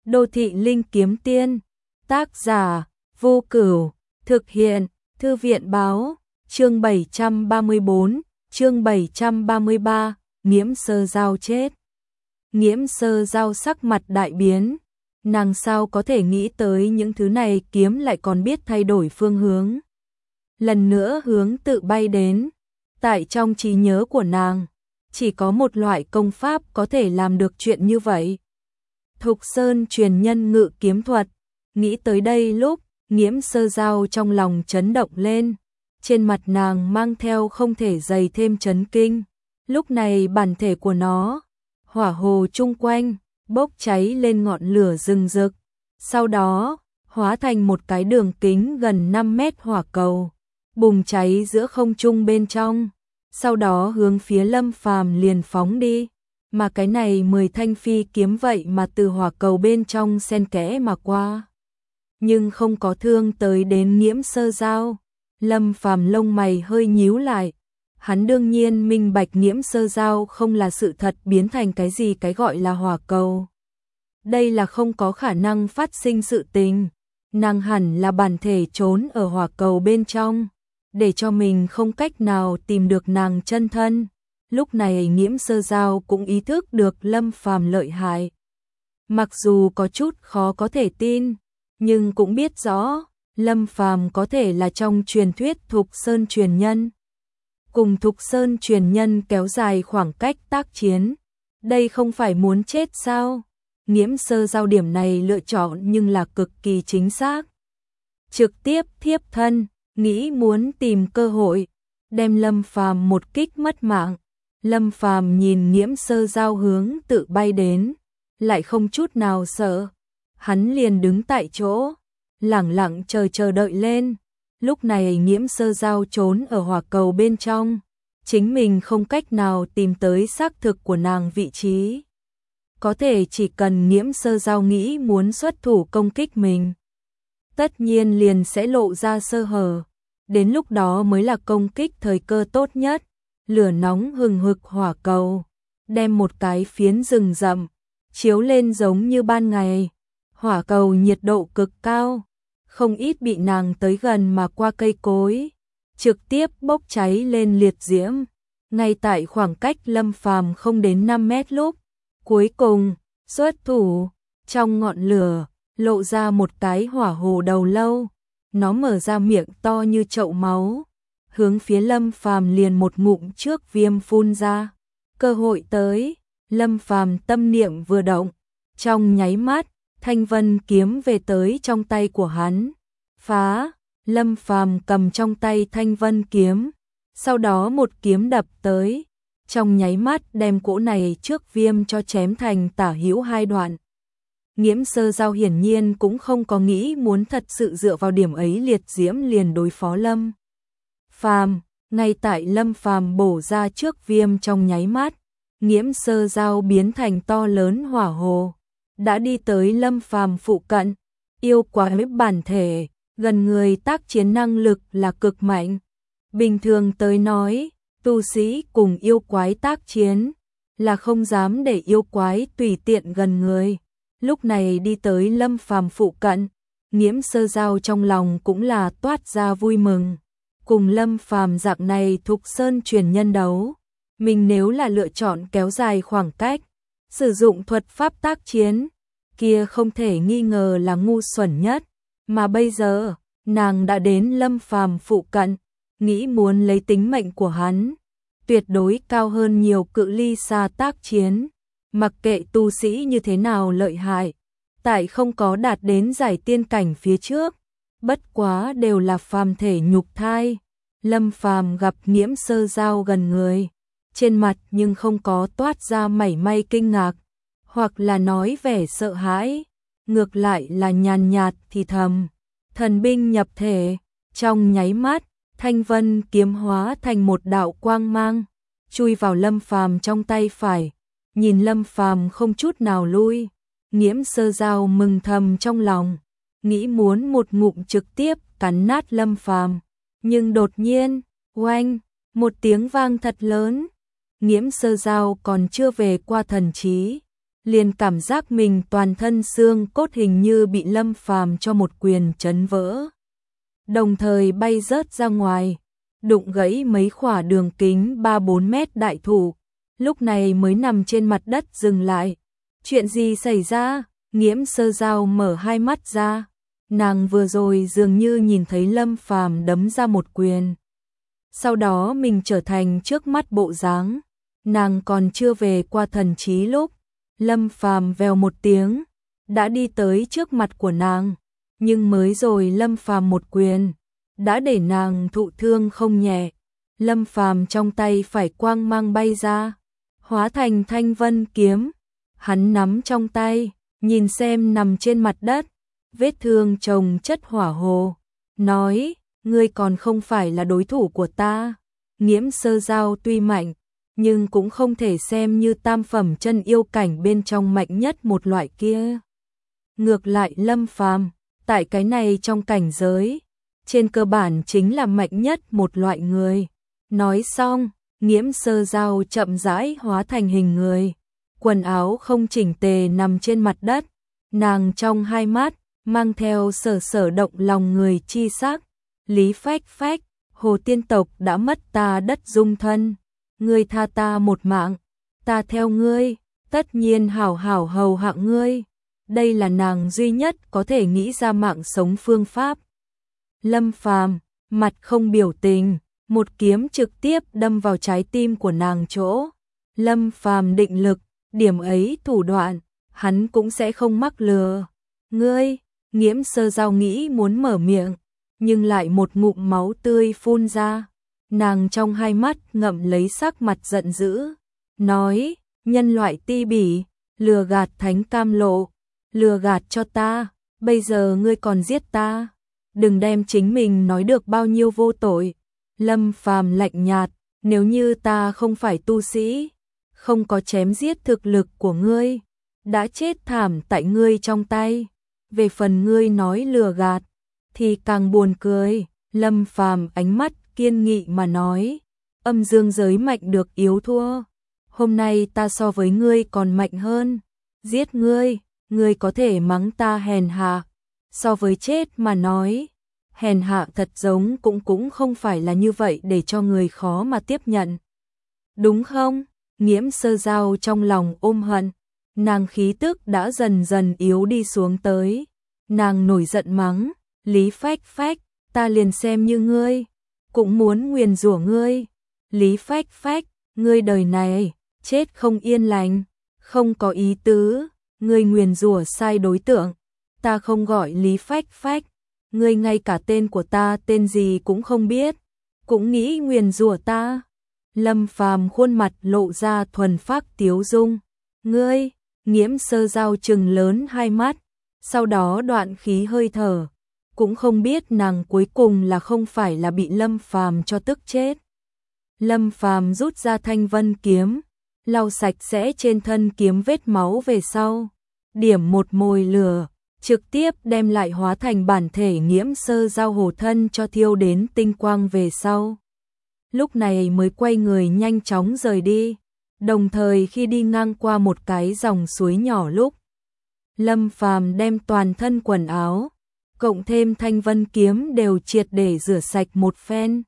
Đô thị linh kiếm tiên, tác giả Vô Cửu, thực hiện Thư viện báo, chương 734, chương 733, Nghiễm Sơ Giao chết. Nghiễm Sơ Giao sắc mặt đại biến, nàng sao có thể nghĩ tới những thứ này, kiếm lại còn biết thay đổi phương hướng. Lần nữa hướng tự bay đến, tại trong trí nhớ của nàng, chỉ có một loại công pháp có thể làm được chuyện như vậy. Thục Sơn truyền nhân ngự kiếm thuật. Nghĩ tới đây lúc Nghiễm Sơ Giao trong lòng chấn động lên, trên mặt nàng mang theo không thể dày thêm chấn kinh. Lúc này bản thể của nó, hỏa hồ chung quanh, bốc cháy lên ngọn lửa rừng rực, sau đó hóa thành một cái đường kính gần 5 mét hỏa cầu, bùng cháy giữa không trung bên trong, sau đó hướng phía Lâm Phàm liền phóng đi. Mà cái này 10 thanh phi kiếm vậy mà từ hỏa cầu bên trong xen kẽ mà qua, nhưng không có thương tới đến Nghiễm Sơ Giao. Lâm Phàm lông mày hơi nhíu lại, hắn đương nhiên minh bạch Nghiễm Sơ Giao không là sự thật biến thành cái gì cái gọi là hỏa cầu. Đây là không có khả năng phát sinh sự tình, nàng hẳn là bản thể trốn ở hỏa cầu bên trong, để cho mình không cách nào tìm được nàng chân thân. Lúc này Nghiễm Sơ Giao cũng ý thức được Lâm Phàm lợi hại. Mặc dù có chút khó có thể tin, nhưng cũng biết rõ Lâm Phàm có thể là trong truyền thuyết Thục Sơn truyền nhân. Cùng Thục Sơn truyền nhân kéo dài khoảng cách tác chiến, đây không phải muốn chết sao? Nghiễm Sơ Giao điểm này lựa chọn nhưng là cực kỳ chính xác. Trực tiếp thiếp thân, nghĩ muốn tìm cơ hội đem Lâm Phàm một kích mất mạng. Lâm Phàm nhìn Nghiễm Sơ Giao hướng tự bay đến, lại không chút nào sợ. Hắn liền đứng tại chỗ, lẳng lặng chờ đợi lên. Lúc này Nghiễm Sơ Giao trốn ở hỏa cầu bên trong, chính mình không cách nào tìm tới xác thực của nàng vị trí. Có thể chỉ cần Nghiễm Sơ Giao nghĩ muốn xuất thủ công kích mình, tất nhiên liền sẽ lộ ra sơ hở. Đến lúc đó mới là công kích thời cơ tốt nhất. Lửa nóng hừng hực hỏa cầu, đem một cái phiến rừng rậm chiếu lên giống như ban ngày. Hỏa cầu nhiệt độ cực cao, không ít bị nàng tới gần mà qua cây cối, trực tiếp bốc cháy lên liệt diễm. Ngay tại khoảng cách Lâm Phàm không đến 5 mét lúc, cuối cùng xuất thủ, trong ngọn lửa lộ ra một cái hỏa hồ đầu lâu, nó mở ra miệng to như chậu máu, hướng phía Lâm Phàm liền một ngụm trước viêm phun ra. Cơ hội tới, Lâm Phàm tâm niệm vừa động, trong nháy mắt, thanh vân kiếm về tới trong tay của hắn. Phá, Lâm Phàm cầm trong tay thanh vân kiếm, sau đó một kiếm đập tới, trong nháy mắt đem cỗ này trước viêm cho chém thành tả hữu hai đoạn. Nghiễm Sơ Giao hiển nhiên cũng không có nghĩ muốn thật sự dựa vào điểm ấy liệt diễm liền đối phó Lâm Phàm. Ngay tại Lâm Phàm bổ ra trước viêm trong nháy mắt, Nghiễm Sơ Giao biến thành to lớn hỏa hồ, đã đi tới Lâm Phàm phụ cận. Yêu quái bản thể, gần người tác chiến năng lực là cực mạnh. Bình thường tới nói, tu sĩ cùng yêu quái tác chiến là không dám để yêu quái tùy tiện gần người. Lúc này đi tới Lâm Phàm phụ cận, Nghiễm Sơ Giao trong lòng cũng là toát ra vui mừng. Cùng Lâm Phàm dạng này Thục Sơn truyền nhân đấu, mình nếu là lựa chọn kéo dài khoảng cách, sử dụng thuật pháp tác chiến, kia không thể nghi ngờ là ngu xuẩn nhất. Mà bây giờ, nàng đã đến Lâm Phàm phụ cận, nghĩ muốn lấy tính mệnh của hắn, tuyệt đối cao hơn nhiều cự ly xa tác chiến. Mặc kệ tu sĩ như thế nào lợi hại, tại không có đạt đến giải tiên cảnh phía trước, bất quá đều là phàm thể nhục thai. Lâm Phàm gặp Nghiễm Sơ Giao gần người, trên mặt nhưng không có toát ra mảy may kinh ngạc, hoặc là nói vẻ sợ hãi, ngược lại là nhàn nhạt thì thầm. Thần binh nhập thể, trong nháy mắt, thanh vân kiếm hóa thành một đạo quang mang, chui vào Lâm Phàm trong tay phải. Nhìn Lâm Phàm không chút nào lui, Nghiễm Sơ Giao mừng thầm trong lòng, nghĩ muốn một ngụm trực tiếp cắn nát Lâm Phàm, nhưng đột nhiên, oanh, một tiếng vang thật lớn. Nghiễm Sơ Giao còn chưa về qua thần trí, liền cảm giác mình toàn thân xương cốt hình như bị Lâm Phàm cho một quyền chấn vỡ. Đồng thời bay rớt ra ngoài, đụng gãy mấy khỏa đường kính 3-4 mét đại thụ, lúc này mới nằm trên mặt đất dừng lại. Chuyện gì xảy ra? Nghiễm Sơ Giao mở hai mắt ra, nàng vừa rồi dường như nhìn thấy Lâm Phàm đấm ra một quyền. Sau đó mình trở thành trước mắt bộ dáng, nàng còn chưa về qua thần trí lúc, Lâm Phàm vèo một tiếng, đã đi tới trước mặt của nàng, nhưng mới rồi Lâm Phàm một quyền, đã để nàng thụ thương không nhẹ. Lâm Phàm trong tay phải quang mang bay ra, hóa thành thanh vân kiếm, hắn nắm trong tay, nhìn xem nằm trên mặt đất, vết thương chồng chất hỏa hồ, nói, ngươi còn không phải là đối thủ của ta. Nghiễm Sơ Giao tuy mạnh, nhưng cũng không thể xem như tam phẩm chân yêu cảnh bên trong mạnh nhất một loại kia. Ngược lại Lâm Phàm, tại cái này trong cảnh giới, trên cơ bản chính là mạnh nhất một loại người. Nói xong, Nghiễm Sơ Giao chậm rãi hóa thành hình người, quần áo không chỉnh tề nằm trên mặt đất, nàng trong hai mắt mang theo sở động lòng người chi sắc. Lý Phách Phách, Hồ tiên tộc đã mất ta đất dung thân, ngươi tha ta một mạng, ta theo ngươi, tất nhiên hảo hảo hầu hạ ngươi. Đây là nàng duy nhất có thể nghĩ ra mạng sống phương pháp. Lâm Phàm mặt không biểu tình, một kiếm trực tiếp đâm vào trái tim của nàng chỗ. Lâm Phàm định lực, điểm ấy thủ đoạn, hắn cũng sẽ không mắc lừa. Ngươi, Nghiễm Sơ Giao nghĩ muốn mở miệng, nhưng lại một ngụm máu tươi phun ra. Nàng trong hai mắt ngậm lấy sắc mặt giận dữ, nói, nhân loại ti bỉ, lừa gạt thánh cam lộ, lừa gạt cho ta, bây giờ ngươi còn giết ta. Đừng đem chính mình nói được bao nhiêu vô tội. Lâm Phàm lạnh nhạt, nếu như ta không phải tu sĩ, không có chém giết thực lực của ngươi, đã chết thảm tại ngươi trong tay. Về phần ngươi nói lừa gạt, thì càng buồn cười. Lâm Phàm ánh mắt kiên nghị mà nói, âm dương giới mạnh được yếu thua. Hôm nay ta so với ngươi còn mạnh hơn, giết ngươi, ngươi có thể mắng ta hèn hạ. So với chết mà nói, hèn hạ thật giống cũng không phải là như vậy để cho người khó mà tiếp nhận. Đúng không? Nghiễm Sơ Giao trong lòng ôm hận, nàng khí tức đã dần dần yếu đi xuống tới. Nàng nổi giận mắng, Lý Phách Phách, ta liền xem như ngươi, cũng muốn nguyền rủa ngươi. Lý Phách Phách, ngươi đời này, chết không yên lành, không có ý tứ, ngươi nguyền rủa sai đối tượng. Ta không gọi Lý Phách Phách, ngươi ngay cả tên của ta tên gì cũng không biết, cũng nghĩ nguyền rủa ta. Lâm Phàm khuôn mặt lộ ra thuần phác tiếu dung. Ngươi, Nghiễm Sơ Giao trừng lớn hai mắt, sau đó đoạn khí hơi thở, cũng không biết nàng cuối cùng là không phải là bị Lâm Phàm cho tức chết. Lâm Phàm rút ra thanh vân kiếm, lau sạch sẽ trên thân kiếm vết máu về sau, điểm một mồi lửa, trực tiếp đem lại hóa thành bản thể Nghiễm Sơ Giao hồ thân cho thiêu đến tinh quang về sau. Lúc này mới quay người nhanh chóng rời đi, đồng thời khi đi ngang qua một cái dòng suối nhỏ lúc, Lâm Phàm đem toàn thân quần áo, cộng thêm thanh vân kiếm đều triệt để rửa sạch một phen.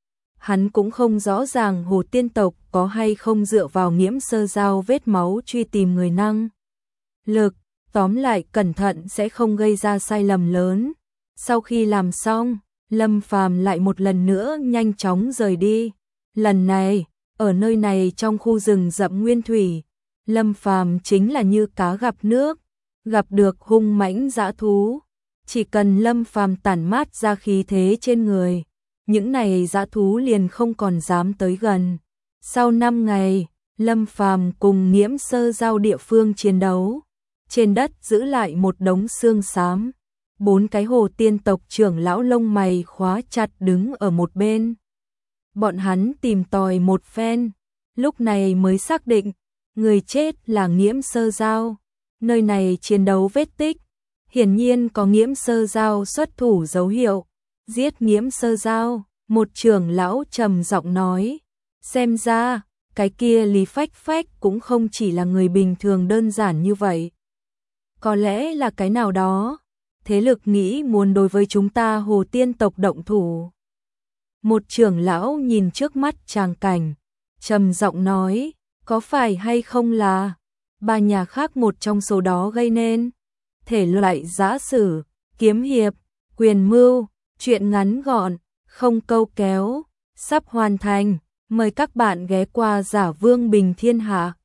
Hắn cũng không rõ ràng Hồ tiên tộc có hay không dựa vào Nghiễm Sơ Giao vết máu truy tìm người năng lực, tóm lại cẩn thận sẽ không gây ra sai lầm lớn. Sau khi làm xong, Lâm Phàm lại một lần nữa nhanh chóng rời đi. Lần này, ở nơi này trong khu rừng rậm nguyên thủy, Lâm Phàm chính là như cá gặp nước, gặp được hung mãnh dã thú. Chỉ cần Lâm Phàm tản mát ra khí thế trên người, những này dã thú liền không còn dám tới gần. Sau 5 ngày, Lâm Phàm cùng Nghiễm Sơ Giao địa phương chiến đấu, trên đất giữ lại một đống xương xám. 4 cái Hồ tiên tộc trưởng lão lông mày khóa chặt đứng ở một bên. Bọn hắn tìm tòi một phen, lúc này mới xác định, người chết là Nghiễm Sơ Giao. Nơi này chiến đấu vết tích, hiển nhiên có Nghiễm Sơ Giao xuất thủ dấu hiệu. Giết Nghiễm Sơ Giao, một trưởng lão trầm giọng nói, xem ra, cái kia Lý Phách Phách cũng không chỉ là người bình thường đơn giản như vậy. Có lẽ là cái nào đó, thế lực nghĩ muốn đối với chúng ta Hồ Tiên tộc động thủ. Một trưởng lão nhìn trước mắt tràng cảnh, trầm giọng nói, có phải hay không là ba nhà khác một trong số đó gây nên? Thể loại giã sử, kiếm hiệp, quyền mưu, truyện ngắn gọn, không câu kéo, sắp hoàn thành. Mời các bạn ghé qua Giả Vương Bình Thiên Hạ.